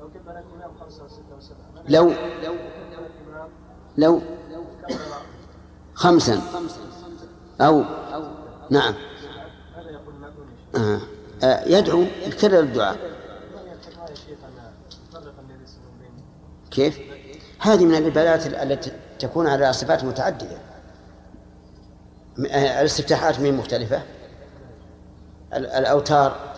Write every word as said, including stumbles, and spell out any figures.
لو لو خمسا أو نعم آه. آه. يدعو يكرر الدعاء. كيف؟ هذه من العبادات التي تكون على صفات متعددة. الاستفتاحات من مختلفة، الأوتار